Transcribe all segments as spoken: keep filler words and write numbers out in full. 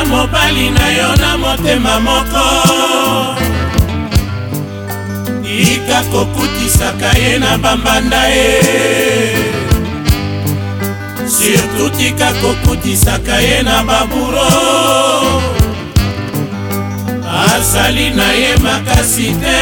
mobali na yo na motema moko, tika kokutisaka ye na bambanda ye, surtout tika kokutisaka ye na baburo, asali na ye makasi te,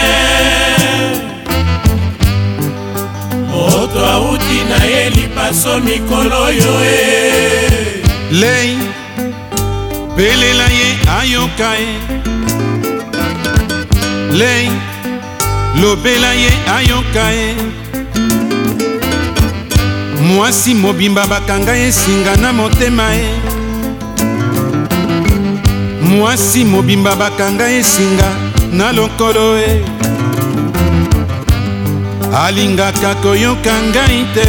moto auti na ye lipaso mikolo yo e. Lei belela ye ayoka ye, lei lobela ye ayoka ye, mwasi mobimba bakanga ye singa na motema ye, mwasi mobimba bakanga ye singa na lokolo ye, alingaka koyoka ngai te,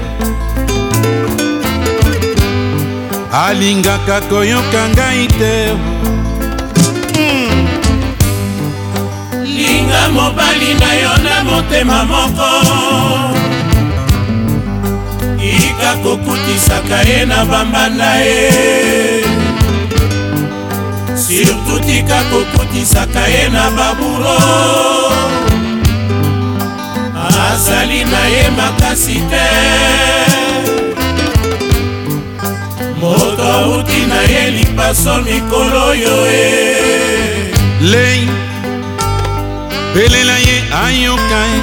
alingaka koyoka ngai te. mm. Linga mobali na yo na motema moko, ika kokutisaka ye na bambanda ye, surtout tika kokutisaka ye na baburo, asali na ye makasi te, moto auti na ye lipaso mikolo yo e. Lei belela ye ayoka ye,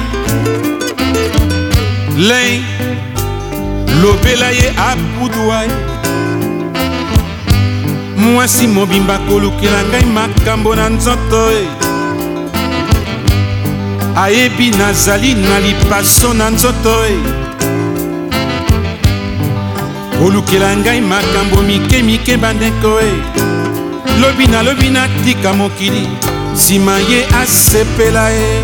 lei lobela ye abudwa ye, mwasi mobimba kolukela ngai makambo na nzoto ye, ayebi nazali na lipaso na nzoto ye, olukela ngai makambo mike mike bandeko e, lobi na lobi natika mokili nsima ye asepela ye,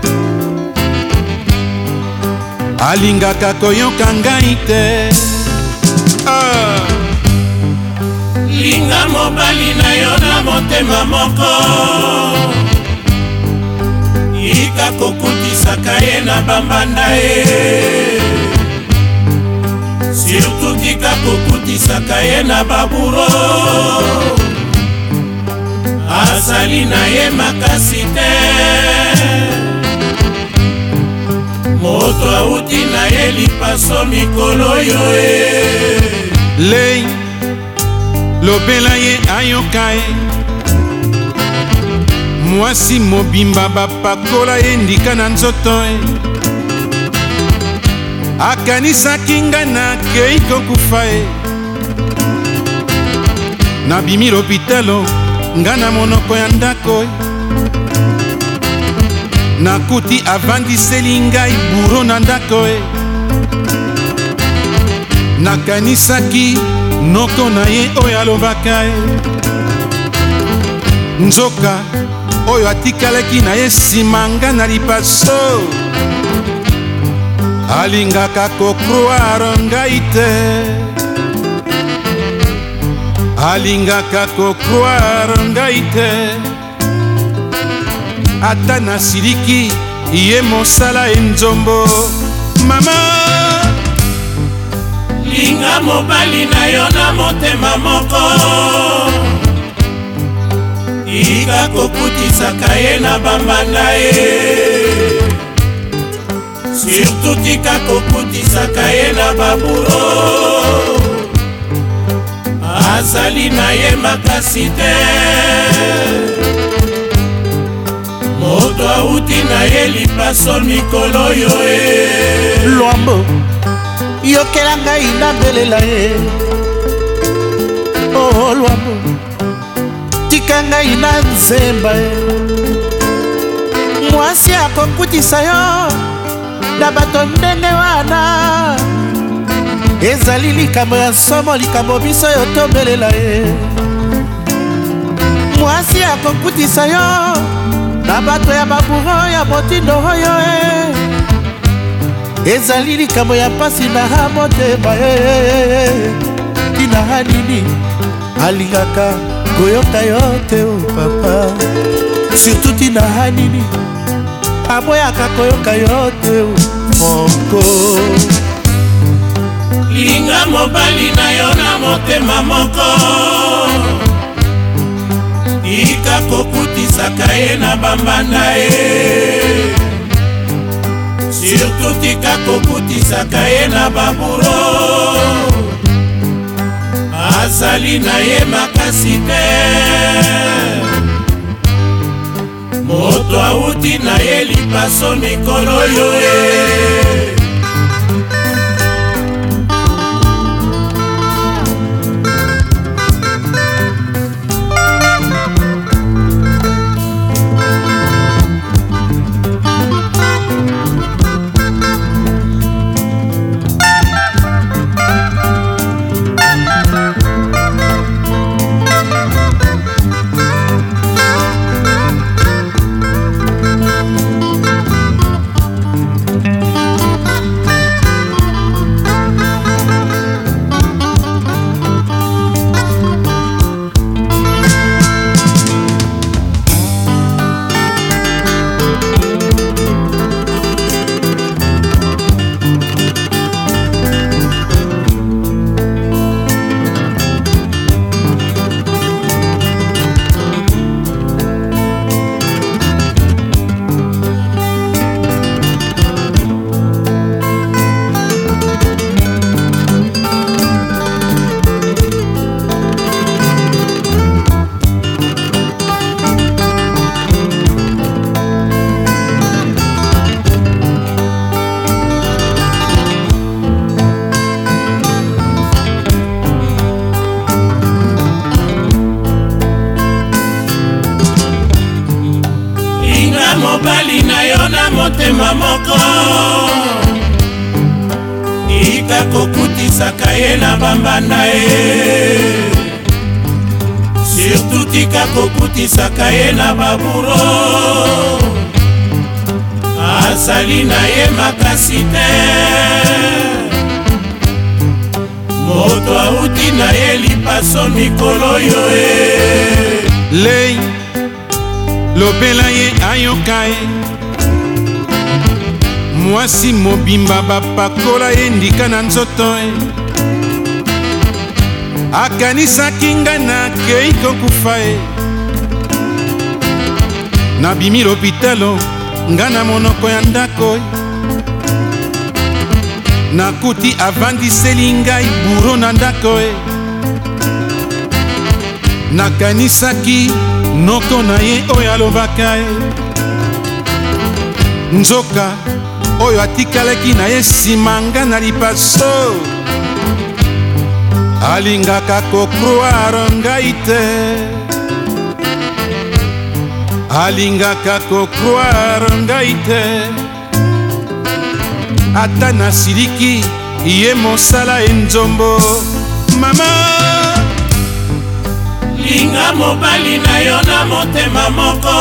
alingaka koyoka ngai te. ah. Linga mobali na yo na motema moko, ika kokutisaka ye na bambanda ye, surtout tika kokutisaka ye na baburo, asali na ye makasi te, moto auti na ye lipaso mikolo yo e. Lei lobela ye ayoka ye, mwasi mobimba bapakola ye ndika na nzoto ye, akanisaki ngai nakei kokufa ye, nabimi lopitalo nga na monoko ya ndako ye, nakuti avandiseli ngai buro na ndako ye, nakanisaki noko na ye oyo alobaka ye, nzoka oyo atikalaki na ye nsima nga na lipaso, alingaka kokroire ngai te, alingaka kokroire ngai te, ata nasiliki ye mosala enzombo. Mama Linga mobali na yo na motema moko, ika kokutisaka ye na bambanda ye, surtout tika kokutisaka ye na baburo, azali na ye makasi te, moto auti na ye lipaso mikolo yo e. Lwambo yokela ngai na belela ye, oh Lwambo tika ngai na nzemba ye, mwasi akokutisa yo na bato ndenge wana, ezali likambo ya somo, likambo biso yo tobelela ye, mwasi akokutisa yo na bato ya baburo ya motindo oyo e, ezali likambo ya pasi na motema ye, tina nini alingaka koyoka yo te o papa, surtout tina nini aboyaka koyoka yo te o moko. Linga mobali na yo na motema moko, tika kokutisaka ye na bambanda ye. Surtout tika kokutisaka ye na baburo, azali na ye makasi te. Moto auti na ye lipaso mikolo yo ye. Mobali na yo na motema moko, tika kokutisaka ye na bambanda ye. Surtout tika kokutisaka ye na baburo, azali na ye makasi te. Moto auti na ye lipaso mikolo yo ye. Lei lobela ye ayoka ye, mwasi mobimba bapakola ye ndika na nzoto ye. Akanisaki nga nakei kokufa ye, nabimi lopitalo nga na monoko ya ndako ye. Nakuti avandiseli ngai buro na ndako ye. Nakanisaki noko na ye oyo alobaka ye, nzoka oyo atikalaki na ye nsima nga na lipaso. Alingaka kokroire ngai te, alingaka kokroire ngai te. Ata nasiliki ye mosala enzombo. Mama linga mobali na yo na motema moko,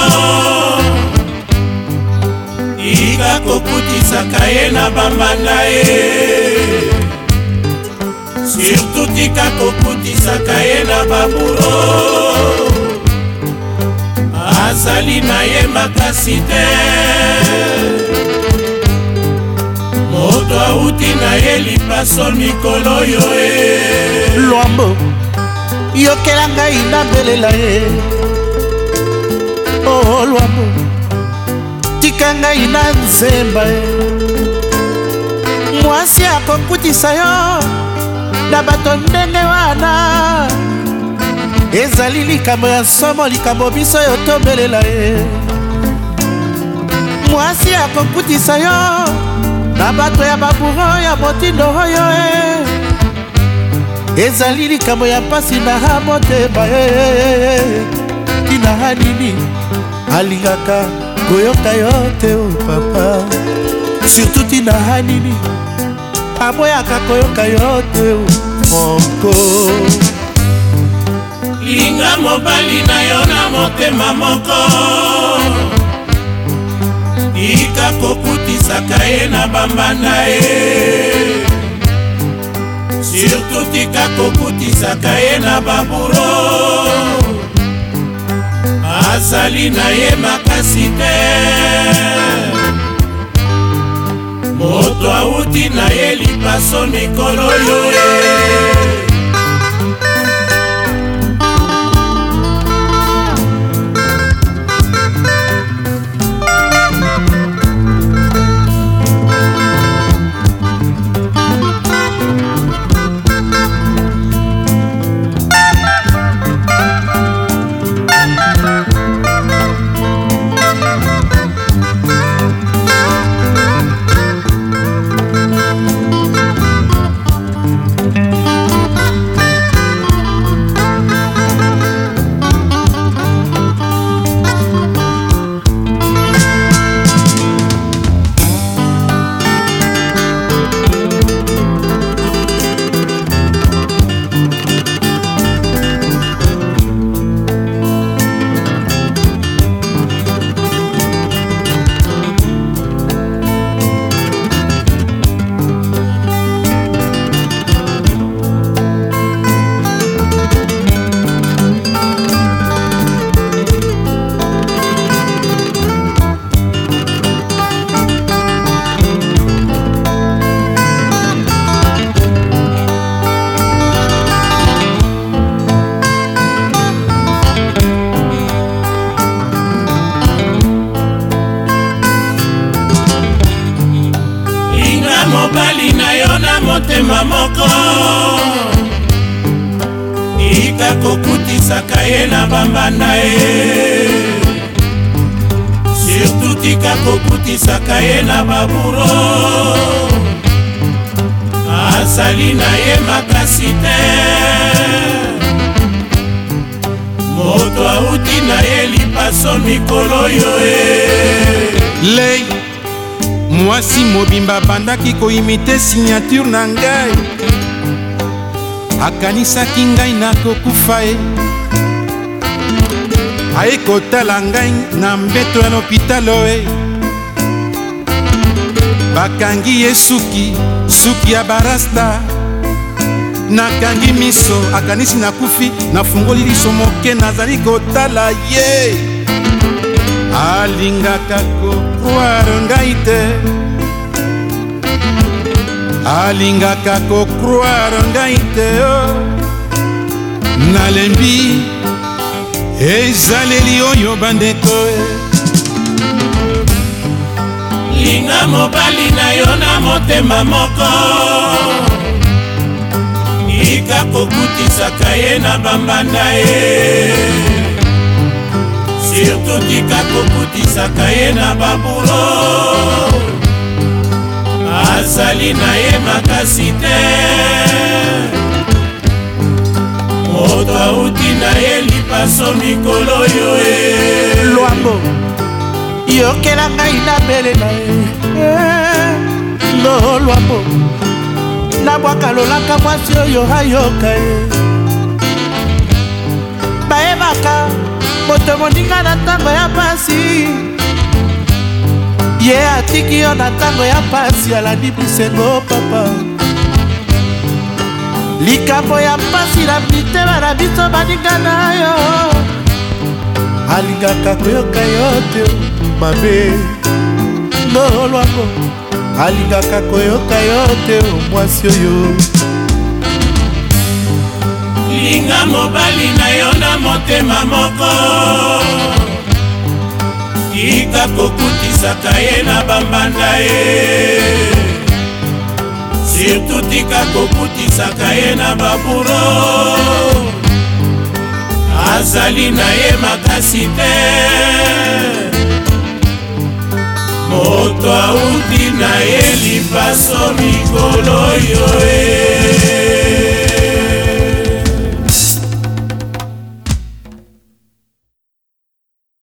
tika kokutisaka ye na bambanda ye. Surtout tika kokutisaka ye na baburo, azali na ye makasi te. Moto auti na ye lipaso mikolo yo ye. Lwambo yokela ngai nabelela ye. Oh Lwambo tika ngai na nzemba ye. Mwasi akokutisa yo na bato ndenge wana, ezali likambo ya somo, likambo biso yo tobelela ye. Mwasi akokutisa yo na bato ya baburo ya motindo oyo ye, ezali likambo ya pasi na motema ye. Tina nini alingaka koyoka yo te o papa, surtout tina nini aboyaka koyoka yo te o moko. Linga mobali na yo na motema moko, tika kokutisaka ye na bambanda ye. Surtout tika kokutisaka ye na baburo, azali na ye makasi te. Moto auti na ye lipaso mikolo yo ye. motema moko tika kokutisaka ye na bambanda ye, surtout tika kokutisaka ye na baburo, azali na ye makasi te. Moto auti na ye lipaso mikolo yo e. Lei mwasi mobimba bandaki koimite signature na ngai, akanisaki ngai nakokufa ye, aye kotala ngai na mbeto ya lopitalo e, bakangi ye suki suki ya barasta, nakangi miso akanisi nakufi, nafungoli liso moke nazali kotala ye, alingaka kokroire ngai te, alingaka kokroire ngai te oh. Nalembi ezaleli oyo bandeko e, linga mobali na yo na motema moko ika kokutisaka ye na bambanda ye, surtout tika kokutisaka ye na babulo, azali na ye makasi te. Moto auti na ye lipaso mikolo yo e. Lwambo yokela ngai na bele na ye lo lwambo nabwaka lolaka mwasi oyo ayoka ye, bayebaka moto moninga na ntango ya pasi, ye atiki yo na ntango ya pasi, alandi bisengo papa. Likambo ya pasi na mitema na biso baninga na yo, alingaka koyoka yo te mabe lo lwambo, alingaka koyoka yo te mwasi oyo. Linga mobali na yo na motema moko tika kokutisaka ye na bambanda ye, surtout tika kokutisaka ye na baburo, azali na ye makasi te. Moto auti na ye lipaso mikolo yo e.